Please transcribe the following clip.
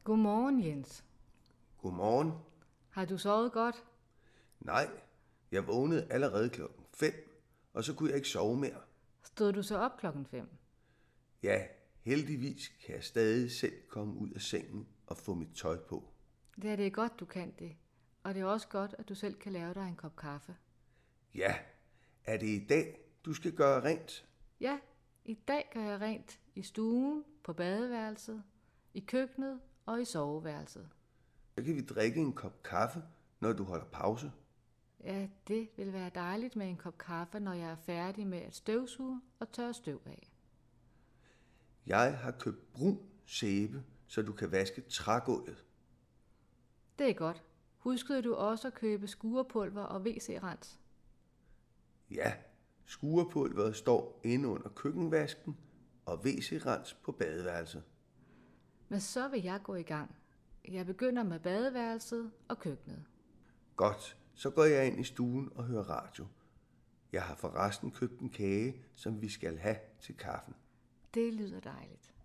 Godmorgen, Jens. Godmorgen. Har du sovet godt? Nej, jeg vågnede allerede 5, og så kunne jeg ikke sove mere. Stod du så op 5:00? Ja, heldigvis kan jeg stadig selv komme ud af sengen og få mit tøj på. Det er godt, du kan det. Og det er også godt, at du selv kan lave dig en kop kaffe. Ja, er det i dag, du skal gøre rent? Ja, i dag gør jeg rent i stuen, på badeværelset, i køkkenet og i soveværelset. Så kan vi drikke en kop kaffe, når du holder pause. Ja, det vil være dejligt med en kop kaffe, når jeg er færdig med at støvsuge og tørre støv af. Jeg har købt brun sæbe, så du kan vaske trægulvet. Det er godt. Huskede du også at købe skurepulver og WC-rens? Ja, skurepulveret står inde under køkkenvasken og WC-rens på badeværelset. Men så vil jeg gå i gang. Jeg begynder med badeværelset og køkkenet. Godt, så går jeg ind i stuen og hører radio. Jeg har forresten købt en kage, som vi skal have til kaffen. Det lyder dejligt.